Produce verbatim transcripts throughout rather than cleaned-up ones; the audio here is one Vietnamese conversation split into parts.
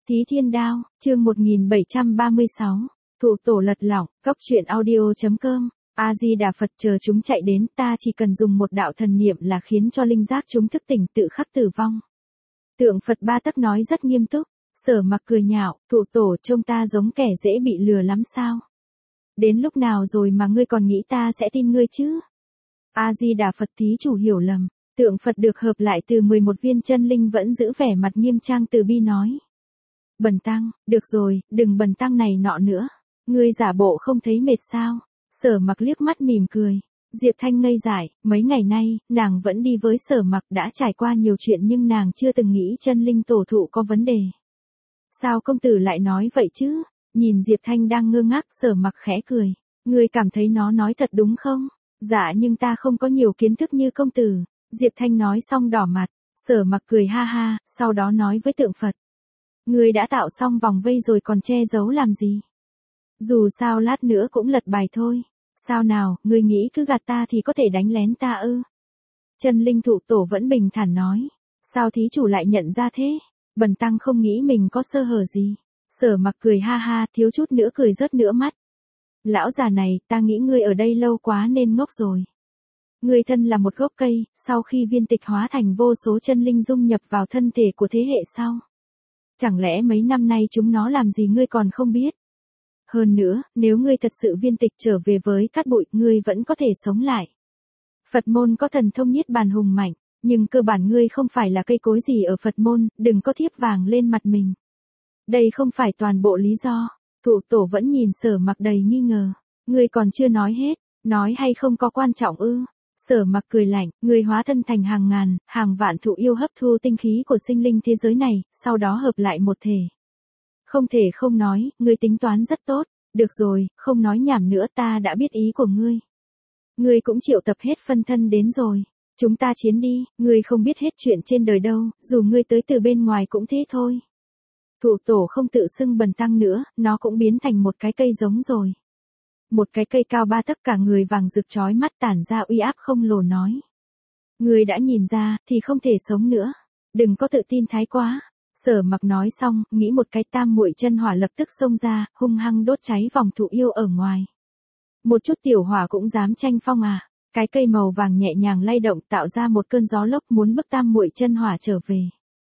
Thí Thiên Đao, chương một nghìn bảy trăm ba mươi sáu, thụ tổ lật lỏng, cốc truyện audio.com, A-di-đà Phật chờ chúng chạy đến, ta chỉ cần dùng một đạo thần niệm là khiến cho linh giác chúng thức tỉnh tự khắc tử vong. Tượng Phật Ba Tấc nói rất nghiêm túc, Sở Mặc cười nhạo, thụ tổ trông ta giống kẻ dễ bị lừa lắm sao? Đến lúc nào rồi mà ngươi còn nghĩ ta sẽ tin ngươi chứ? A-di-đà Phật thí chủ hiểu lầm, tượng Phật được hợp lại từ mười một viên chân linh vẫn giữ vẻ mặt nghiêm trang từ bi nói. Bần tăng, được rồi, đừng bần tăng này nọ nữa. Ngươi giả bộ không thấy mệt sao? Sở Mặc liếc mắt mỉm cười. Diệp Thanh ngây dại, mấy ngày nay, nàng vẫn đi với Sở Mặc đã trải qua nhiều chuyện nhưng nàng chưa từng nghĩ chân linh tổ thụ có vấn đề. Sao công tử lại nói vậy chứ? Nhìn Diệp Thanh đang ngơ ngác, Sở Mặc khẽ cười. Ngươi cảm thấy nó nói thật đúng không? Dạ nhưng ta không có nhiều kiến thức như công tử. Diệp Thanh nói xong đỏ mặt. Sở Mặc cười ha ha, sau đó nói với tượng Phật. Ngươi đã tạo xong vòng vây rồi còn che giấu làm gì? Dù sao lát nữa cũng lật bài thôi. Sao nào, ngươi nghĩ cứ gạt ta thì có thể đánh lén ta ư? Chân linh thụ tổ vẫn bình thản nói. Sao thí chủ lại nhận ra thế? Bần tăng không nghĩ mình có sơ hở gì. Sở Mặc cười ha ha, thiếu chút nữa cười rớt nữa mắt. Lão già này, ta nghĩ ngươi ở đây lâu quá nên ngốc rồi. Ngươi thân là một gốc cây, sau khi viên tịch hóa thành vô số chân linh dung nhập vào thân thể của thế hệ sau. Chẳng lẽ mấy năm nay chúng nó làm gì ngươi còn không biết? Hơn nữa, nếu ngươi thật sự viên tịch trở về với cát bụi, ngươi vẫn có thể sống lại. Phật môn có thần thông niết bàn hùng mạnh, nhưng cơ bản ngươi không phải là cây cối gì ở Phật môn, đừng có thiếp vàng lên mặt mình. Đây không phải toàn bộ lý do. Thụ tổ vẫn nhìn Sở Mặc đầy nghi ngờ. Ngươi còn chưa nói hết, nói hay không có quan trọng ư? Sở Mặc cười lạnh, ngươi hóa thân thành hàng ngàn, hàng vạn thụ yêu hấp thu tinh khí của sinh linh thế giới này, sau đó hợp lại một thể. Không thể không nói, ngươi tính toán rất tốt. Được rồi, không nói nhảm nữa, ta đã biết ý của ngươi. Ngươi cũng triệu tập hết phân thân đến rồi. Chúng ta chiến đi, ngươi không biết hết chuyện trên đời đâu, dù ngươi tới từ bên ngoài cũng thế thôi. Thụ tổ không tự xưng bần tăng nữa, nó cũng biến thành một cái cây giống rồi. Một cái cây cao ba tấc cả người vàng rực chói mắt tản ra uy áp không lồ nói. Ngươi đã nhìn ra, thì không thể sống nữa. Đừng có tự tin thái quá. Sở Mặc nói xong, nghĩ một cái tam muội chân hỏa lập tức xông ra, hung hăng đốt cháy vòng thụ yêu ở ngoài. Một chút tiểu hỏa cũng dám tranh phong à? Cái cây màu vàng nhẹ nhàng lay động tạo ra một cơn gió lốc muốn bức tam muội chân hỏa trở về.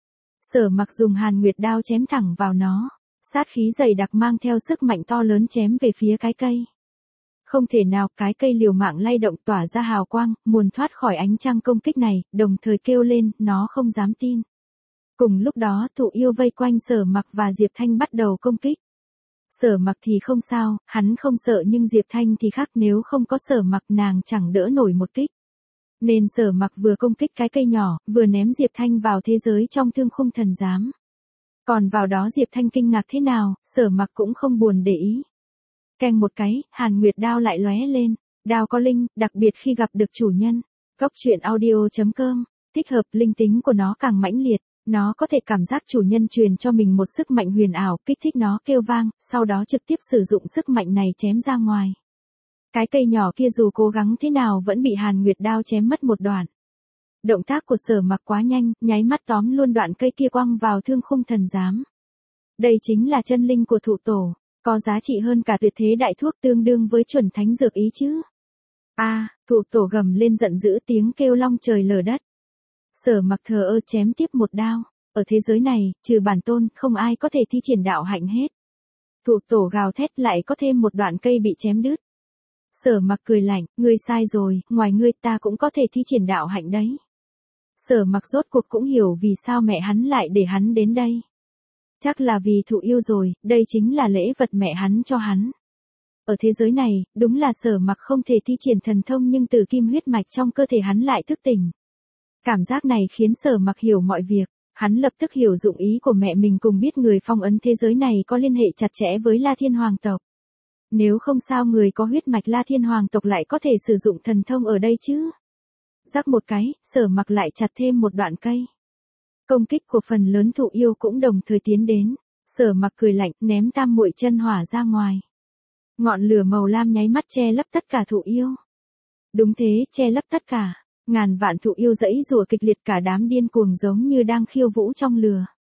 Sở Mặc dùng Hàn Nguyệt đao chém thẳng vào nó, sát khí dày đặc mang theo sức mạnh to lớn chém về phía cái cây. Không thể nào, cái cây liều mạng lay động tỏa ra hào quang, muốn thoát khỏi ánh trăng công kích này, đồng thời kêu lên, nó không dám tin. Cùng lúc đó, thụ yêu vây quanh Sở Mặc và Diệp Thanh bắt đầu công kích. Sở Mặc thì không sao, hắn không sợ nhưng Diệp Thanh thì khác, nếu không có Sở Mặc nàng chẳng đỡ nổi một kích. Nên Sở Mặc vừa công kích cái cây nhỏ, vừa ném Diệp Thanh vào thế giới trong thương khung thần giám. Còn vào đó Diệp Thanh kinh ngạc thế nào, Sở Mặc cũng không buồn để ý. Keng một cái, Hàn Nguyệt đao lại lóe lên, đao có linh, đặc biệt khi gặp được chủ nhân. Cốc truyện audio.com, thích hợp, linh tính của nó càng mãnh liệt, nó có thể cảm giác chủ nhân truyền cho mình một sức mạnh huyền ảo, kích thích nó kêu vang, sau đó trực tiếp sử dụng sức mạnh này chém ra ngoài. Cái cây nhỏ kia dù cố gắng thế nào vẫn bị Hàn Nguyệt đao chém mất một đoạn. Động tác của Sở Mặc quá nhanh, nháy mắt tóm luôn đoạn cây kia quăng vào thương khung thần giám. Đây chính là chân linh của thụ tổ, có giá trị hơn cả tuyệt thế đại thuốc, tương đương với chuẩn thánh dược ý chứ. A, à, thụ tổ gầm lên giận dữ, tiếng kêu long trời lở đất. Sở Mặc thờ ơ chém tiếp một đao, ở thế giới này, trừ bản tôn, không ai có thể thi triển đạo hạnh hết. Thụ tổ gào thét lại có thêm một đoạn cây bị chém đứt. Sở Mặc cười lạnh, ngươi sai rồi, ngoài ngươi ta cũng có thể thi triển đạo hạnh đấy. Sở Mặc rốt cuộc cũng hiểu vì sao mẹ hắn lại để hắn đến đây. Chắc là vì thụ yêu rồi, đây chính là lễ vật mẹ hắn cho hắn. Ở thế giới này, đúng là Sở Mặc không thể thi triển thần thông nhưng từ kim huyết mạch trong cơ thể hắn lại thức tỉnh. Cảm giác này khiến Sở Mặc hiểu mọi việc, hắn lập tức hiểu dụng ý của mẹ mình cùng biết người phong ấn thế giới này có liên hệ chặt chẽ với La Thiên Hoàng tộc. Nếu không sao người có huyết mạch La Thiên Hoàng tộc lại có thể sử dụng thần thông ở đây chứ. Rắc một cái, Sở Mặc lại chặt thêm một đoạn cây. Công kích của phần lớn thụ yêu cũng đồng thời tiến đến. Sở Mặc cười lạnh, ném tam muội chân hỏa ra ngoài. Ngọn lửa màu lam nháy mắt che lấp tất cả thụ yêu. Đúng thế, che lấp tất cả. Ngàn vạn thụ yêu dãy rùa kịch liệt, cả đám điên cuồng giống như đang khiêu vũ trong lửa.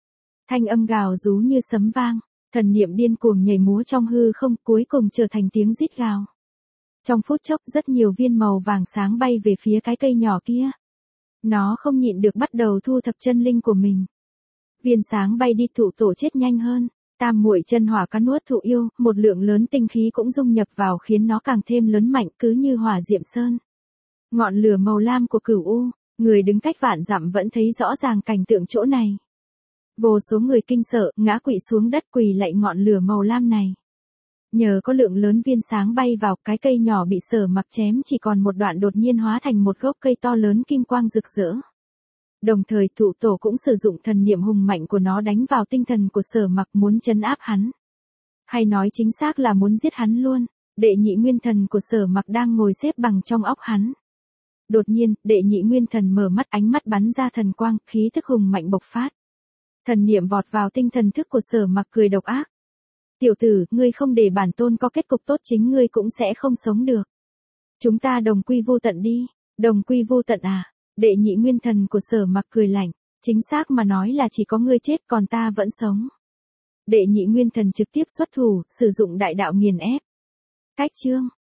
Thanh âm gào rú như sấm vang, thần niệm điên cuồng nhảy múa trong hư không, cuối cùng trở thành tiếng rít gào. Trong phút chốc rất nhiều viên màu vàng sáng bay về phía cái cây nhỏ kia. Nó không nhịn được bắt đầu thu thập chân linh của mình. Viên sáng bay đi, thụ tổ chết nhanh hơn. Tam muội chân hỏa cắn nuốt thụ yêu, một lượng lớn tinh khí cũng dung nhập vào khiến nó càng thêm lớn mạnh, cứ như hỏa diệm sơn. Ngọn lửa màu lam của cửu u, người đứng cách vạn dặm vẫn thấy rõ ràng cảnh tượng chỗ này. Vô số người kinh sợ, ngã quỵ xuống đất quỳ lạy ngọn lửa màu lam này. Nhờ có lượng lớn viên sáng bay vào, cái cây nhỏ bị Sở Mặc chém chỉ còn một đoạn đột nhiên hóa thành một gốc cây to lớn kim quang rực rỡ. Đồng thời thụ tổ cũng sử dụng thần niệm hùng mạnh của nó đánh vào tinh thần của Sở Mặc, muốn trấn áp hắn. Hay nói chính xác là muốn giết hắn luôn. Đệ nhị nguyên thần của Sở Mặc đang ngồi xếp bằng trong óc hắn. Đột nhiên, đệ nhị nguyên thần mở mắt, ánh mắt bắn ra thần quang, khí thức hùng mạnh bộc phát. Thần niệm vọt vào tinh thần thức của Sở Mặc, cười độc ác. Tiểu tử, ngươi không để bản tôn có kết cục tốt, chính ngươi cũng sẽ không sống được. Chúng ta đồng quy vô tận đi. Đồng quy vô tận à? Đệ nhị nguyên thần của Sở Mặc cười lạnh. Chính xác mà nói là chỉ có ngươi chết, còn ta vẫn sống. Đệ nhị nguyên thần trực tiếp xuất thủ, sử dụng đại đạo nghiền ép. Cách chương.